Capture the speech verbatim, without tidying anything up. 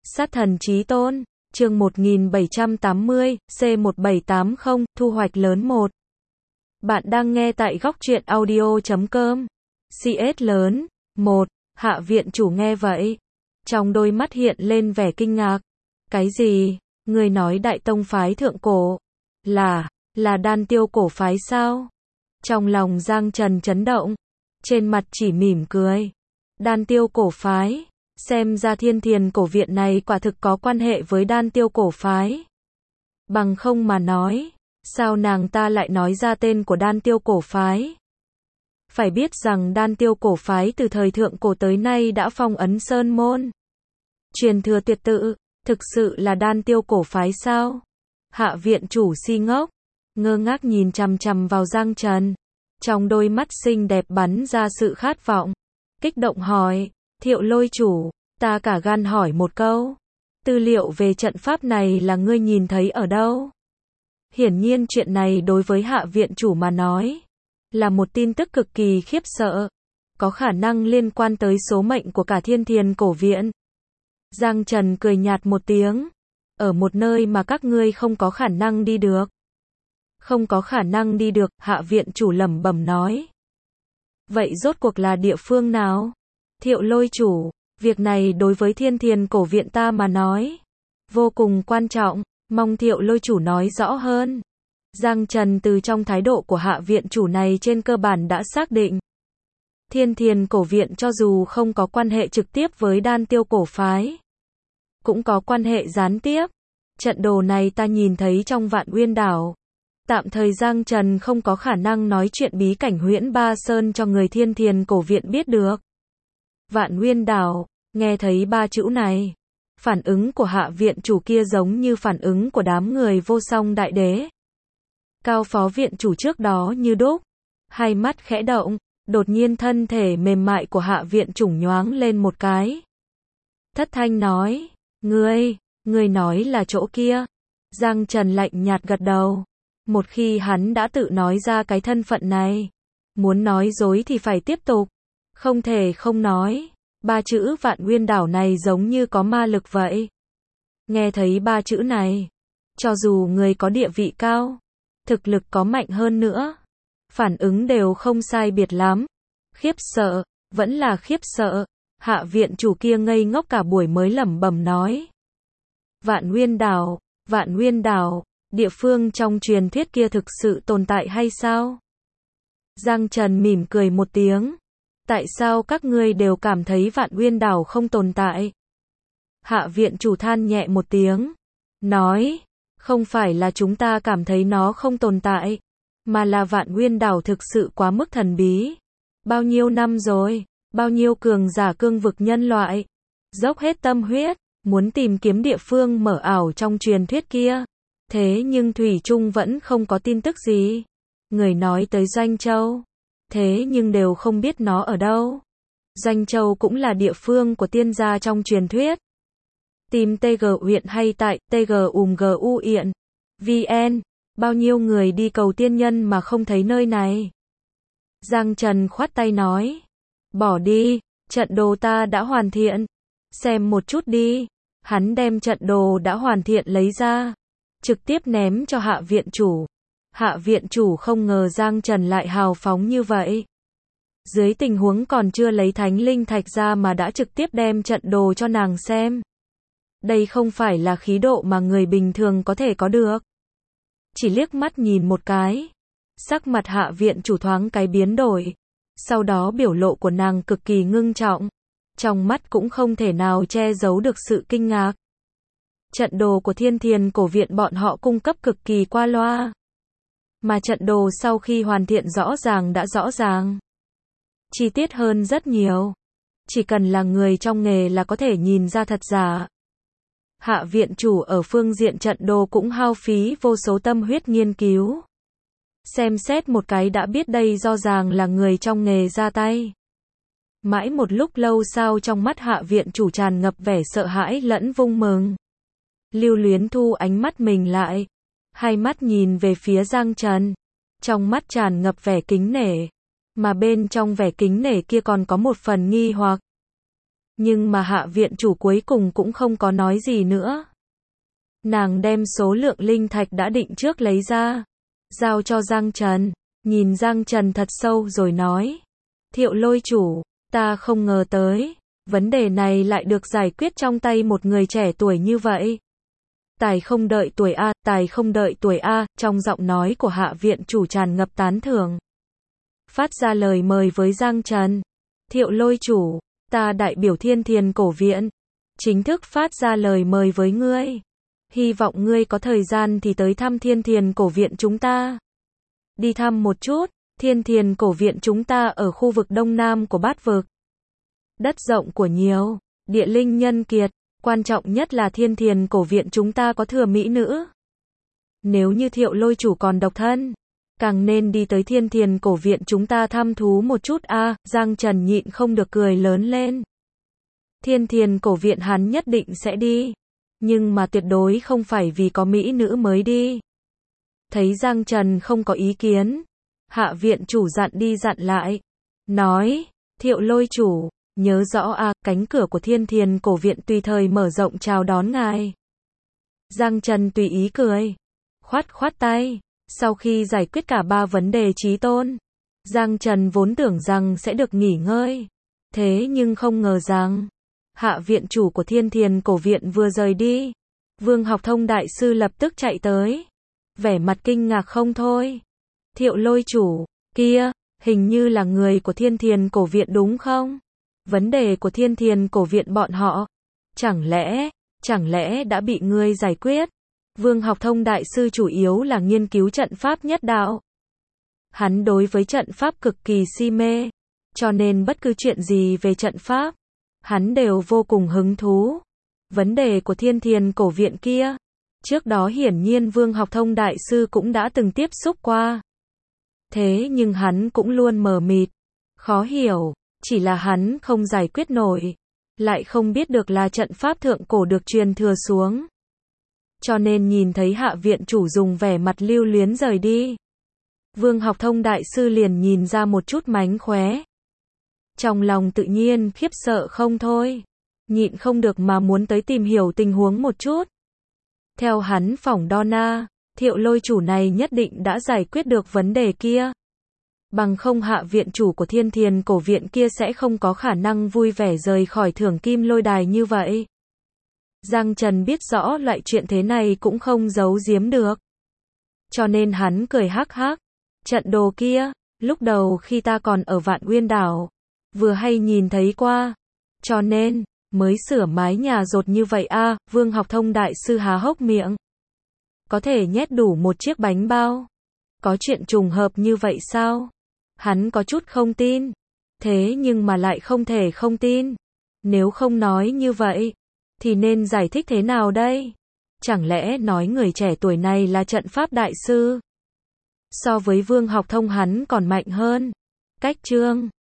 Sát thần chí tôn, chương một nghìn bảy trăm tám mươi, C một bảy tám không, thu hoạch lớn một. Bạn đang nghe tại góc truyện audio chấm com. xê ét lớn, một, Hạ viện chủ nghe vậy. Trong đôi mắt hiện lên vẻ kinh ngạc. Cái gì? Người nói đại tông phái thượng cổ? Là, là đan tiêu cổ phái sao? Trong lòng Giang Trần chấn động. Trên mặt chỉ mỉm cười. Đan tiêu cổ phái. Xem ra Thiên Thiền cổ viện này quả thực có quan hệ với đan tiêu cổ phái. Bằng không mà nói, sao nàng ta lại nói ra tên của đan tiêu cổ phái? Phải biết rằng đan tiêu cổ phái từ thời thượng cổ tới nay đã phong ấn sơn môn. Truyền thừa tuyệt tự, thực sự là đan tiêu cổ phái sao? Hạ viện chủ si ngốc, ngơ ngác nhìn chằm chằm vào Giang Trần. Trong đôi mắt xinh đẹp bắn ra sự khát vọng. Kích động hỏi, Thiệu Lôi chủ, ta cả gan hỏi một câu. Tư liệu về trận pháp này là ngươi nhìn thấy ở đâu? Hiển nhiên chuyện này đối với hạ viện chủ mà nói, là một tin tức cực kỳ khiếp sợ. Có khả năng liên quan tới số mệnh của cả Thiên Thiền cổ viện. Giang Trần cười nhạt một tiếng. Ở một nơi mà các ngươi không có khả năng đi được. Không có khả năng đi được, hạ viện chủ lẩm bẩm nói. Vậy rốt cuộc là địa phương nào? Thiệu Lôi chủ, việc này đối với Thiên Thiền cổ viện ta mà nói, vô cùng quan trọng, mong Thiệu Lôi chủ nói rõ hơn. Giang Trần từ trong thái độ của hạ viện chủ này trên cơ bản đã xác định. Thiên Thiền cổ viện cho dù không có quan hệ trực tiếp với đan tiêu cổ phái, cũng có quan hệ gián tiếp. Trận đồ này ta nhìn thấy trong Vạn Uyên đảo. Tạm thời Giang Trần không có khả năng nói chuyện bí cảnh Huyễn Ba Sơn cho người Thiên Thiền cổ viện biết được. Vạn Uyên đảo, nghe thấy ba chữ này, phản ứng của hạ viện chủ kia giống như phản ứng của đám người vô song đại đế. Cao phó viện chủ trước đó như đúc, hai mắt khẽ động, đột nhiên thân thể mềm mại của hạ viện chủ nhoáng lên một cái. Thất thanh nói, ngươi, ngươi nói là chỗ kia. Giang Trần lạnh nhạt gật đầu. Một khi hắn đã tự nói ra cái thân phận này, muốn nói dối thì phải tiếp tục. Không thể không nói, ba chữ Vạn Uyên đảo này giống như có ma lực vậy. Nghe thấy ba chữ này, cho dù người có địa vị cao, thực lực có mạnh hơn nữa, phản ứng đều không sai biệt lắm. Khiếp sợ, vẫn là khiếp sợ. Hạ viện chủ kia ngây ngốc cả buổi mới lẩm bẩm nói. Vạn Uyên đảo, Vạn Uyên đảo, địa phương trong truyền thuyết kia thực sự tồn tại hay sao? Giang Trần mỉm cười một tiếng. Tại sao các ngươi đều cảm thấy Vạn Uyên đảo không tồn tại? Hạ viện chủ than nhẹ một tiếng. Nói, không phải là chúng ta cảm thấy nó không tồn tại, mà là Vạn Uyên đảo thực sự quá mức thần bí. Bao nhiêu năm rồi, bao nhiêu cường giả cương vực nhân loại, dốc hết tâm huyết, muốn tìm kiếm địa phương mở ảo trong truyền thuyết kia. Thế nhưng thủy chung vẫn không có tin tức gì. Người nói tới Doanh Châu, thế nhưng đều không biết nó ở đâu. Doanh Châu cũng là địa phương của tiên gia trong truyền thuyết. Tìm tê giê huyện hay tại tê giê u em giê u hiện. vn, bao nhiêu người đi cầu tiên nhân mà không thấy nơi này. Giang Trần khoát tay nói. Bỏ đi, trận đồ ta đã hoàn thiện. Xem một chút đi. Hắn đem trận đồ đã hoàn thiện lấy ra, trực tiếp ném cho hạ viện chủ. Hạ viện chủ không ngờ Giang Trần lại hào phóng như vậy. Dưới tình huống còn chưa lấy thánh linh thạch ra mà đã trực tiếp đem trận đồ cho nàng xem. Đây không phải là khí độ mà người bình thường có thể có được. Chỉ liếc mắt nhìn một cái, sắc mặt hạ viện chủ thoáng cái biến đổi. Sau đó biểu lộ của nàng cực kỳ ngưng trọng. Trong mắt cũng không thể nào che giấu được sự kinh ngạc. Trận đồ của Thiên Thiền cổ viện bọn họ cung cấp cực kỳ qua loa. Mà trận đồ sau khi hoàn thiện rõ ràng đã rõ ràng. Chi tiết hơn rất nhiều. Chỉ cần là người trong nghề là có thể nhìn ra thật giả. Hạ viện chủ ở phương diện trận đồ cũng hao phí vô số tâm huyết nghiên cứu. Xem xét một cái đã biết đây rõ ràng là người trong nghề ra tay. Mãi một lúc lâu sau trong mắt hạ viện chủ tràn ngập vẻ sợ hãi lẫn vui mừng. Lưu Luyến thu ánh mắt mình lại. Hai mắt nhìn về phía Giang Trần. Trong mắt tràn ngập vẻ kính nể. Mà bên trong vẻ kính nể kia còn có một phần nghi hoặc. Nhưng mà hạ viện chủ cuối cùng cũng không có nói gì nữa. Nàng đem số lượng linh thạch đã định trước lấy ra, giao cho Giang Trần, nhìn Giang Trần thật sâu rồi nói. Thiệu Lôi chủ, ta không ngờ tới, vấn đề này lại được giải quyết trong tay một người trẻ tuổi như vậy. Tài không đợi tuổi A, tài không đợi tuổi A, trong giọng nói của hạ viện chủ tràn ngập tán thưởng. Phát ra lời mời với Giang Trần. Thiệu Lôi chủ, ta đại biểu Thiên Thiền Cổ Viện, chính thức phát ra lời mời với ngươi. Hy vọng ngươi có thời gian thì tới thăm Thiên Thiền Cổ Viện chúng ta. Đi thăm một chút, Thiên Thiền Cổ Viện chúng ta ở khu vực đông nam của bát vực. Đất rộng của nhiều, địa linh nhân kiệt, quan trọng nhất là Thiên Thiền Cổ Viện chúng ta có thừa mỹ nữ. Nếu như Thiệu Lôi chủ còn độc thân, càng nên đi tới Thiên Thiền Cổ Viện chúng ta thăm thú một chút a. À, Giang Trần nhịn không được cười lớn lên. Thiên Thiền Cổ Viện hắn nhất định sẽ đi, nhưng mà tuyệt đối không phải vì có mỹ nữ mới đi. Thấy Giang Trần không có ý kiến, hạ viện chủ dặn đi dặn lại, nói, Thiệu Lôi chủ, nhớ rõ a, à, cánh cửa của Thiên Thiền Cổ Viện tùy thời mở rộng chào đón ngài. Giang Trần tùy ý cười, khoát khoát tay. Sau khi giải quyết cả ba vấn đề chí tôn, Giang Trần vốn tưởng rằng sẽ được nghỉ ngơi. Thế nhưng không ngờ rằng, hạ viện chủ của Thiên Thiền Cổ Viện vừa rời đi, Vương Học Thông đại sư lập tức chạy tới, vẻ mặt kinh ngạc không thôi. Thiệu Lôi chủ, kia, hình như là người của Thiên Thiền Cổ Viện đúng không? Vấn đề của Thiên Thiền Cổ Viện bọn họ, chẳng lẽ, chẳng lẽ đã bị ngươi giải quyết? Vương Học Thông đại sư chủ yếu là nghiên cứu trận pháp nhất đạo. Hắn đối với trận pháp cực kỳ si mê, cho nên bất cứ chuyện gì về trận pháp, hắn đều vô cùng hứng thú. Vấn đề của Thiên Thiền Cổ Viện kia, trước đó hiển nhiên Vương Học Thông đại sư cũng đã từng tiếp xúc qua. Thế nhưng hắn cũng luôn mờ mịt, khó hiểu, chỉ là hắn không giải quyết nổi, lại không biết được là trận pháp thượng cổ được truyền thừa xuống. Cho nên nhìn thấy hạ viện chủ dùng vẻ mặt lưu luyến rời đi, Vương Học Thông đại sư liền nhìn ra một chút mánh khóe. Trong lòng tự nhiên khiếp sợ không thôi, nhịn không được mà muốn tới tìm hiểu tình huống một chút. Theo hắn phỏng đo na, Thiệu Lôi chủ này nhất định đã giải quyết được vấn đề kia. Bằng không hạ viện chủ của Thiên Thiền Cổ Viện kia sẽ không có khả năng vui vẻ rời khỏi Thưởng Kim Lôi Đài như vậy. Giang Trần biết rõ loại chuyện thế này cũng không giấu giếm được. Cho nên hắn cười hắc hắc. Trận đồ kia, lúc đầu khi ta còn ở Vạn Uyên Đảo, vừa hay nhìn thấy qua. Cho nên, mới sửa mái nhà rột như vậy a. À, Vương Học Thông đại sư há hốc miệng. Có thể nhét đủ một chiếc bánh bao. Có chuyện trùng hợp như vậy sao? Hắn có chút không tin. Thế nhưng mà lại không thể không tin. Nếu không nói như vậy, thì nên giải thích thế nào đây? Chẳng lẽ nói người trẻ tuổi này là trận pháp đại sư? So với Vương Học Thông hắn còn mạnh hơn. Cách chương